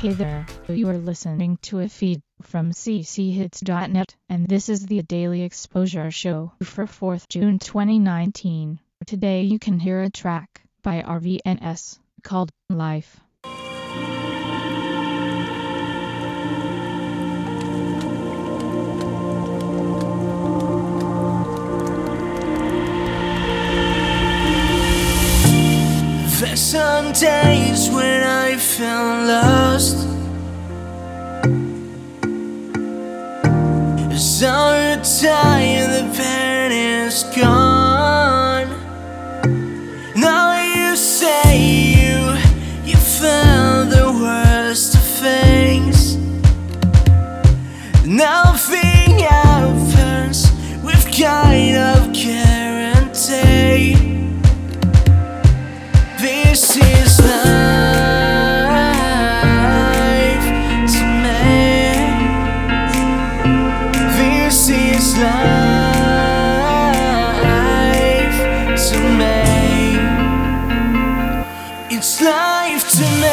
Hey there, you are listening to a feed from cchits.net, and this is the Daily Exposure Show for 4th June 2019. Today you can hear a track by RVNS called Life. There's some days when I feel lost. So tired, the pain is gone. Now you say you felt the worst of things. Nothing happens with kind of guarantee. This is life to me. This is life to me. It's life to me.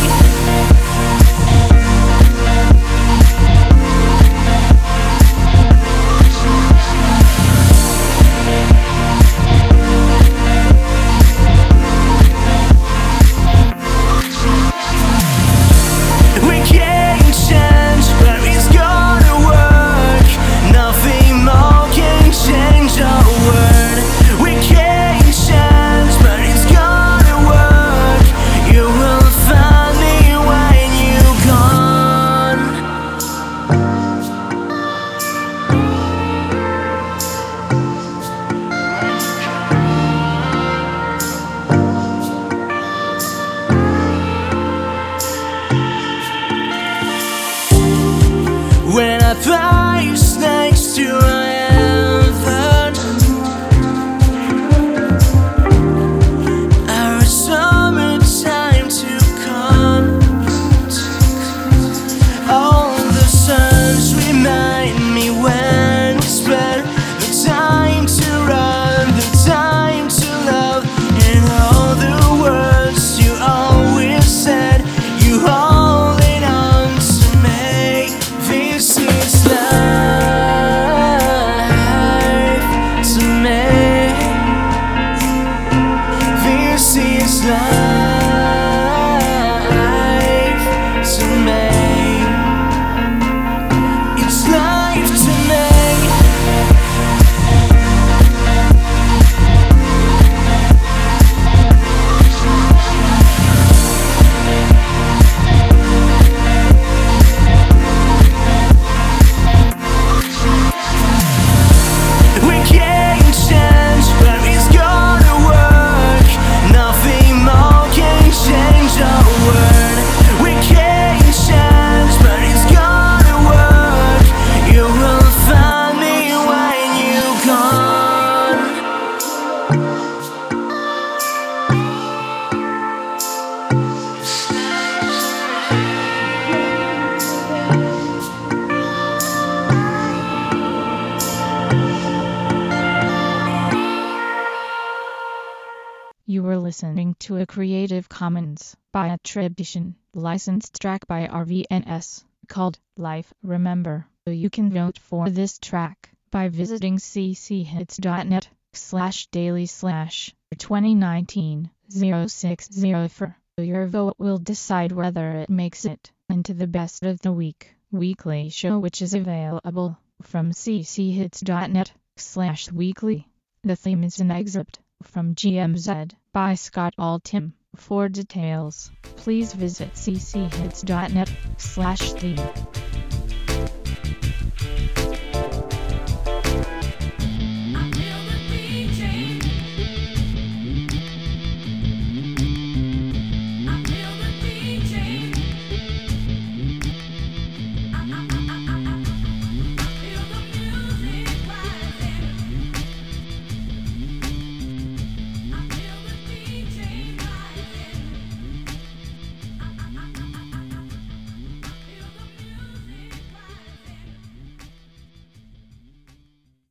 When I place next to heaven, our summertime to come. All the suns remind me when we spend the time to run, the time to love, and all the words you always said, you holding on to me. This is life to me. This is life to me. It's life to me. You were listening to a Creative Commons by attribution, licensed track by RVNS, called Life. Remember, you can vote for this track by visiting cchits.net/daily/2019-060. Your vote will decide whether it makes it into the Best of the Week weekly show, which is available from cchits.net/weekly. The theme is an excerpt from GMZ by Scott Altham. For details, please visit cchits.net/theme.